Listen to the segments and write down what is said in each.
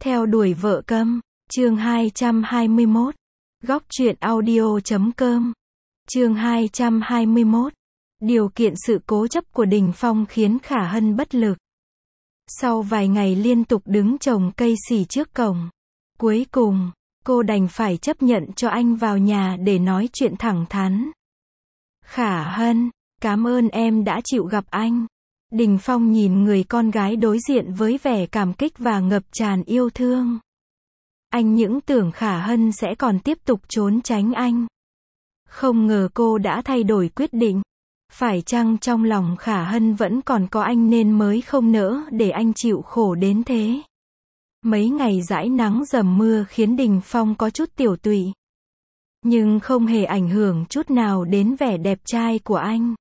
Theo đuổi vợ câm, chương 221. Góc truyện audio.com. Chương 221. Điều kiện sự cố chấp của Đình Phong khiến Khả Hân bất lực. Sau vài ngày liên tục đứng trồng cây xì trước cổng, cuối cùng, cô đành phải chấp nhận cho anh vào nhà để nói chuyện thẳng thắn. Khả Hân, cảm ơn em đã chịu gặp anh. Đình Phong nhìn người con gái đối diện với vẻ cảm kích và ngập tràn yêu thương. Anh những tưởng Khả Hân sẽ còn tiếp tục trốn tránh anh. Không ngờ cô đã thay đổi quyết định. Phải chăng trong lòng Khả Hân vẫn còn có anh nên mới không nỡ để anh chịu khổ đến thế. Mấy ngày dãi nắng dầm mưa khiến Đình Phong có chút tiểu tụy. Nhưng không hề ảnh hưởng chút nào đến vẻ đẹp trai của anh.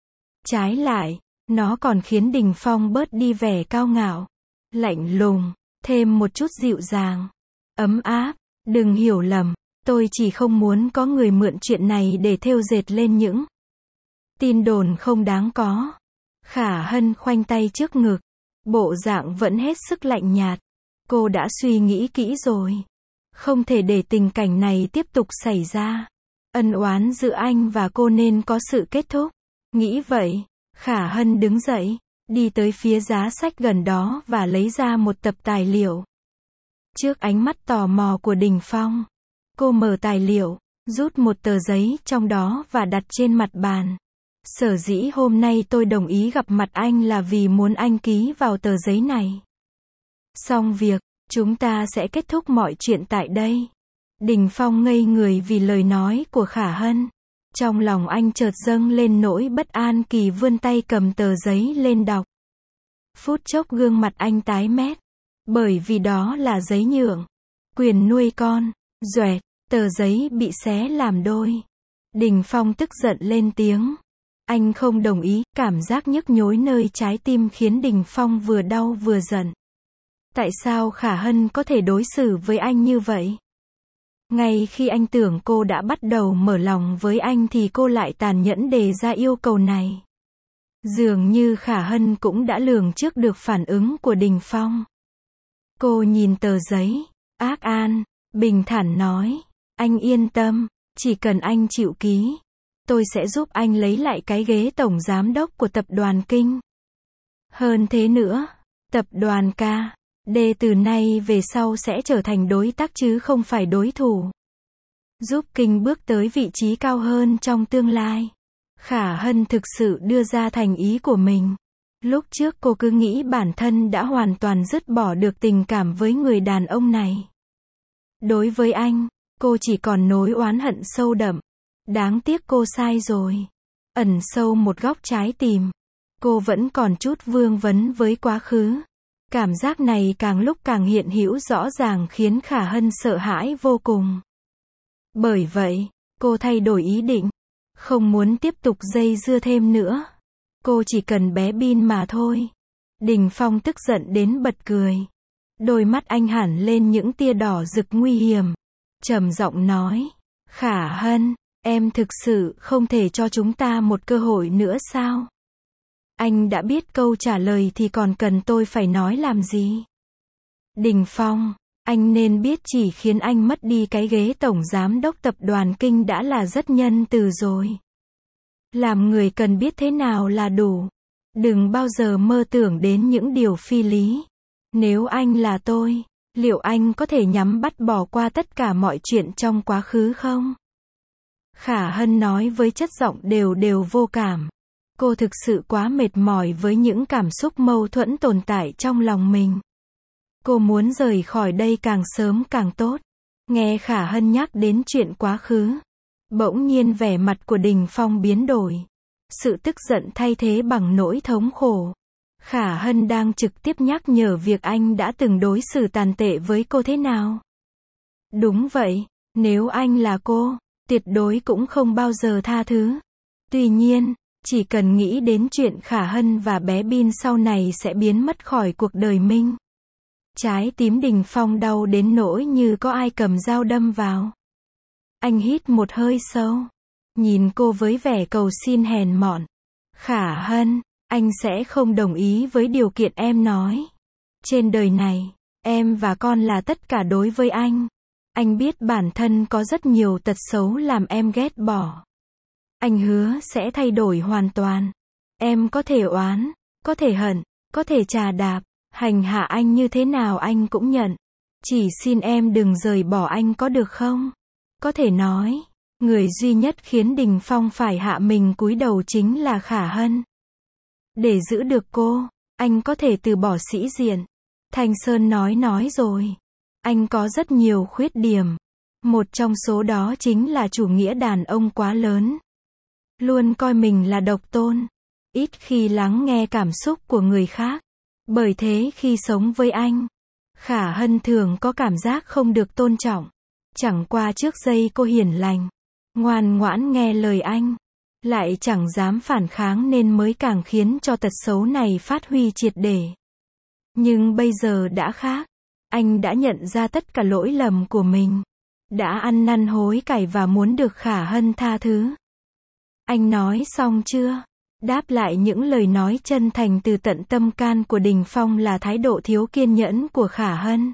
Trái lại, nó còn khiến Đình Phong bớt đi vẻ cao ngạo, lạnh lùng, thêm một chút dịu dàng, ấm áp. Đừng hiểu lầm, tôi chỉ không muốn có người mượn chuyện này để thêu dệt lên những tin đồn không đáng có. Khả Hân khoanh tay trước ngực, bộ dạng vẫn hết sức lạnh nhạt. Cô đã suy nghĩ kỹ rồi. Không thể để tình cảnh này tiếp tục xảy ra. Ân oán giữa anh và cô nên có sự kết thúc. Nghĩ vậy, Khả Hân đứng dậy, đi tới phía giá sách gần đó và lấy ra một tập tài liệu. Trước ánh mắt tò mò của Đình Phong, cô mở tài liệu, rút một tờ giấy trong đó và đặt trên mặt bàn. Sở dĩ hôm nay tôi đồng ý gặp mặt anh là vì muốn anh ký vào tờ giấy này. Xong việc, chúng ta sẽ kết thúc mọi chuyện tại đây. Đình Phong ngây người vì lời nói của Khả Hân. Trong lòng anh chợt dâng lên nỗi bất an, kỳ vươn tay cầm tờ giấy lên đọc. Phút chốc gương mặt anh tái mét. Bởi vì đó là giấy nhượng quyền nuôi con. Doẹt, tờ giấy bị xé làm đôi. Đình Phong tức giận lên tiếng. Anh không đồng ý. Cảm giác nhức nhối nơi trái tim khiến Đình Phong vừa đau vừa giận. Tại sao Khả Hân có thể đối xử với anh như vậy? Ngay khi anh tưởng cô đã bắt đầu mở lòng với anh thì cô lại tàn nhẫn đề ra yêu cầu này. Dường như Khả Hân cũng đã lường trước được phản ứng của Đình Phong. Cô nhìn tờ giấy, ác an, bình thản nói, anh yên tâm, chỉ cần anh chịu ký, tôi sẽ giúp anh lấy lại cái ghế tổng giám đốc của tập đoàn Kinh. Hơn thế nữa, tập đoàn KD từ nay về sau sẽ trở thành đối tác chứ không phải đối thủ. Giúp Kinh bước tới vị trí cao hơn trong tương lai. Khả Hân thực sự đưa ra thành ý của mình. Lúc trước cô cứ nghĩ bản thân đã hoàn toàn dứt bỏ được tình cảm với người đàn ông này. Đối với anh, cô chỉ còn nỗi oán hận sâu đậm. Đáng tiếc cô sai rồi. Ẩn sâu một góc trái tim, cô vẫn còn chút vương vấn với quá khứ. Cảm giác này càng lúc càng hiện hữu rõ ràng khiến Khả Hân sợ hãi vô cùng. Bởi vậy, cô thay đổi ý định. Không muốn tiếp tục dây dưa thêm nữa. Cô chỉ cần bé Bin mà thôi. Đình Phong tức giận đến bật cười. Đôi mắt anh hẳn lên những tia đỏ rực nguy hiểm. Trầm giọng nói, Khả Hân, em thực sự không thể cho chúng ta một cơ hội nữa sao? Anh đã biết câu trả lời thì còn cần tôi phải nói làm gì? Đình Phong, anh nên biết chỉ khiến anh mất đi cái ghế tổng giám đốc tập đoàn Kinh đã là rất nhân từ rồi. Làm người cần biết thế nào là đủ. Đừng bao giờ mơ tưởng đến những điều phi lý. Nếu anh là tôi, liệu anh có thể nhắm bắt bỏ qua tất cả mọi chuyện trong quá khứ không? Khả Hân nói với chất giọng đều đều vô cảm. Cô thực sự quá mệt mỏi với những cảm xúc mâu thuẫn tồn tại trong lòng mình. Cô muốn rời khỏi đây càng sớm càng tốt. Nghe Khả Hân nhắc đến chuyện quá khứ, bỗng nhiên vẻ mặt của Đình Phong biến đổi. Sự tức giận thay thế bằng nỗi thống khổ. Khả Hân đang trực tiếp nhắc nhở việc anh đã từng đối xử tàn tệ với cô thế nào. Đúng vậy, nếu anh là cô, tuyệt đối cũng không bao giờ tha thứ. Tuy nhiên, chỉ cần nghĩ đến chuyện Khả Hân và bé Bin sau này sẽ biến mất khỏi cuộc đời mình. Trái tim Đình Phong đau đến nỗi như có ai cầm dao đâm vào. Anh hít một hơi sâu, nhìn cô với vẻ cầu xin hèn mọn. Khả Hân, anh sẽ không đồng ý với điều kiện em nói. Trên đời này, Em và con là tất cả đối với anh. Anh biết bản thân có rất nhiều tật xấu làm em ghét bỏ. Anh hứa sẽ thay đổi hoàn toàn. Em có thể oán, có thể hận, có thể chà đạp, hành hạ anh như thế nào anh cũng nhận. Chỉ xin em đừng rời bỏ anh có được không? Có thể nói, người duy nhất khiến Đình Phong phải hạ mình cúi đầu chính là Khả Hân. Để giữ được cô, anh có thể từ bỏ sĩ diện. Thanh Sơn nói rồi. Anh có rất nhiều khuyết điểm. Một trong số đó chính là chủ nghĩa đàn ông quá lớn. Luôn coi mình là độc tôn. Ít khi lắng nghe cảm xúc của người khác. Bởi thế khi sống với anh, Khả Hân thường có cảm giác không được tôn trọng. Chẳng qua trước đây cô hiền lành, ngoan ngoãn nghe lời anh, lại chẳng dám phản kháng nên mới càng khiến cho tật xấu này phát huy triệt để. Nhưng bây giờ đã khác. Anh đã nhận ra tất cả lỗi lầm của mình. Đã ăn năn hối cải và muốn được Khả Hân tha thứ. Anh nói xong chưa? Đáp lại những lời nói chân thành từ tận tâm can của Đình Phong là thái độ thiếu kiên nhẫn của Khả Hân.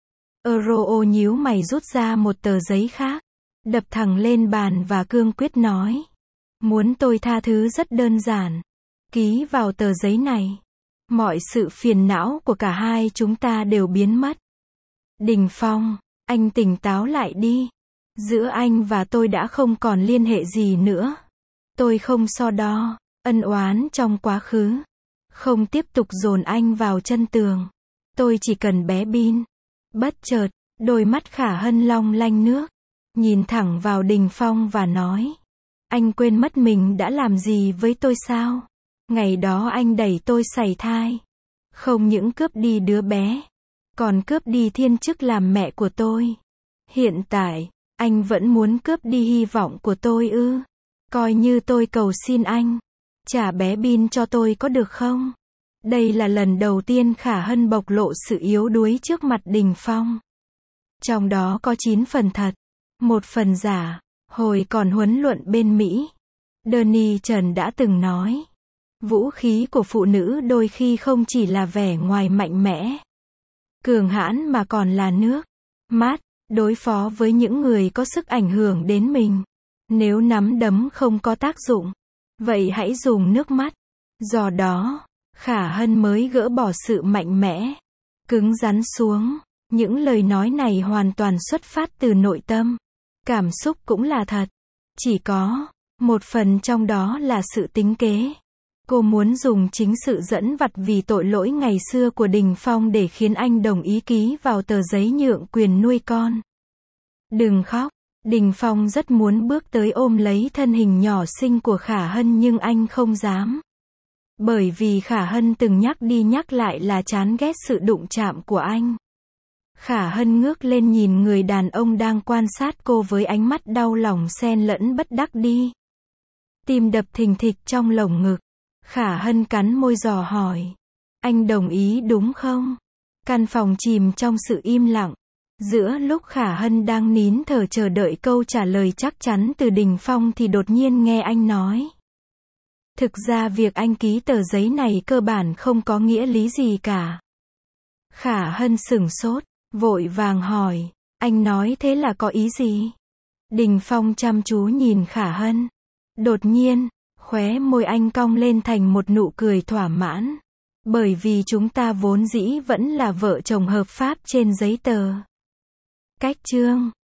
Euro nhíu mày rút ra một tờ giấy khác, đập thẳng lên bàn và cương quyết nói. Muốn tôi tha thứ rất đơn giản. Ký vào tờ giấy này. Mọi sự phiền não của cả hai chúng ta đều biến mất. Đình Phong, anh tỉnh táo lại đi. Giữa anh và tôi đã không còn liên hệ gì nữa. Tôi không so đo ân oán trong quá khứ. Không tiếp tục dồn anh vào chân tường. Tôi chỉ cần bé Bin. Bất chợt, đôi mắt Khả Hân long lanh nước. Nhìn thẳng vào Đình Phong và nói. Anh quên mất mình đã làm gì với tôi sao? Ngày đó anh đẩy tôi sảy thai. Không những cướp đi đứa bé, còn cướp đi thiên chức làm mẹ của tôi. Hiện tại, anh vẫn muốn cướp đi hy vọng của tôi ư? Coi như tôi cầu xin anh, trả bé Bin cho tôi có được không? Đây là lần đầu tiên Khả Hân bộc lộ sự yếu đuối trước mặt Đình Phong. Trong đó có 9 phần thật, 1 phần giả. Hồi còn huấn luyện bên Mỹ, Danny Trần đã từng nói. Vũ khí của phụ nữ đôi khi không chỉ là vẻ ngoài mạnh mẽ, cường hãn mà còn là nước mắt, đối phó với những người có sức ảnh hưởng đến mình. Nếu nắm đấm không có tác dụng, vậy hãy dùng nước mắt. Do đó, Khả Hân mới gỡ bỏ sự mạnh mẽ, cứng rắn xuống. Những lời nói này hoàn toàn xuất phát từ nội tâm. Cảm xúc cũng là thật. Chỉ có một phần trong đó là sự tính kế. Cô muốn dùng chính sự dẫn vặt vì tội lỗi ngày xưa của Đình Phong để khiến anh đồng ý ký vào tờ giấy nhượng quyền nuôi con. Đừng khóc. Đình Phong rất muốn bước tới ôm lấy thân hình nhỏ xinh của Khả Hân nhưng anh không dám. Bởi vì Khả Hân từng nhắc đi nhắc lại là chán ghét sự đụng chạm của anh. Khả Hân ngước lên nhìn người đàn ông đang quan sát cô với ánh mắt đau lòng xen lẫn bất đắc đi. Tim đập thình thịch trong lồng ngực. Khả Hân cắn môi dò hỏi. Anh đồng ý đúng không? Căn phòng chìm trong sự im lặng. Giữa lúc Khả Hân đang nín thở chờ đợi câu trả lời chắc chắn từ Đình Phong thì đột nhiên nghe anh nói. Thực ra việc anh ký tờ giấy này cơ bản không có nghĩa lý gì cả. Khả Hân sửng sốt, vội vàng hỏi. Anh nói thế là có ý gì? Đình Phong chăm chú nhìn Khả Hân. Đột nhiên, khóe môi anh cong lên thành một nụ cười thỏa mãn. Bởi vì chúng ta vốn dĩ vẫn là vợ chồng hợp pháp trên giấy tờ. Cách chương